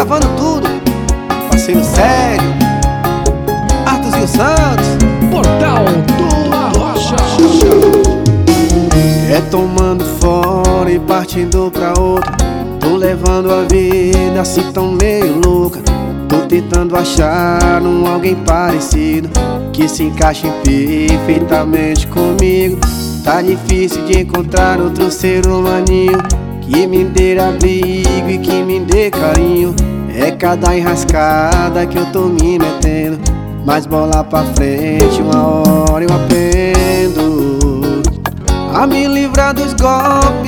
gravando tudo, parceiro sério, Arthurzinho Santos, Portal do Arrocha. é tomando fora e partindo pra outra. Tô levando a vida assim tão meio louca. Tô tentando achar alguém parecido que se encaixe perfeitamente comigo. Tá difícil de encontrar outro ser humaninho que me dê abrigo e que me dê carinho. É cada enrascada que eu tô me metendo, mas bola pra frente uma hora eu aprendo a me livrar dos golpes.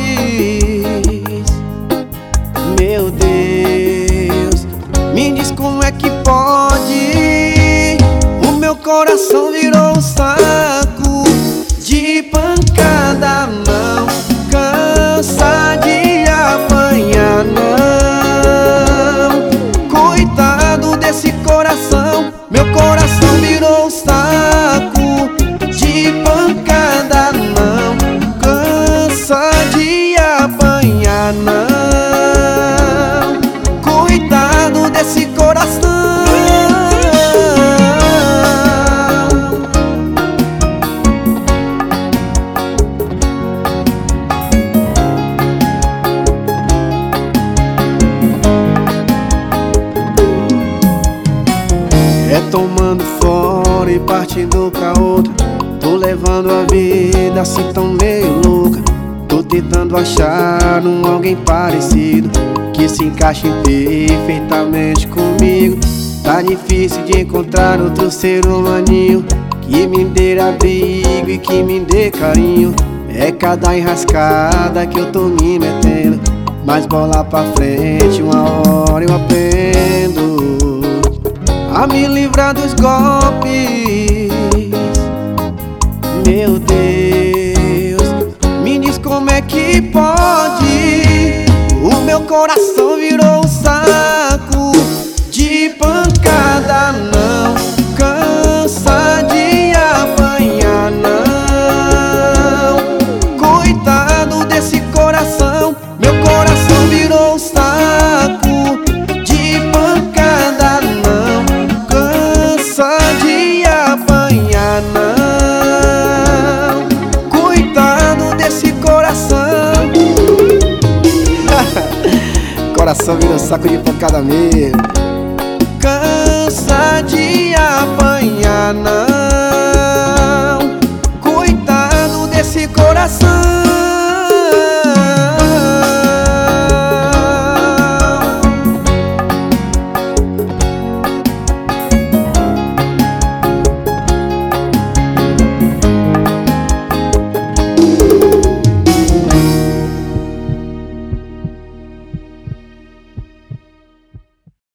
Meu Deus, me diz como é que pode. O meu coração virou um saco de pancada, não cansa de apanhar, não. Coitado desse coração, meu coração virou um saco de pancada, não cansa de apanhar, não. Coitado desse coração. É tomando fora e partindo pra outra. Tô levando a vida assim tão meio louca. Tô tentando achar alguém parecido que se encaixe perfeitamente comigo. Tá difícil de encontrar outro ser humaninho que me dê abrigo e que me dê carinho. É cada enrascada que eu tô me metendo, mas bola pra frente uma hora eu aprendo a me livrar dos golpes. Meu Deus, me diz como é que pode. O meu coração virou um saco de pancada, não cansa de apanhar, não. Coitado desse coração, meu coração virou um saco de pancada, não cansa de apanhar, não. Coitado desse coração. Coração virou saco de pancada mesmo. Cansa de apanhar, não. Coitado desse coração.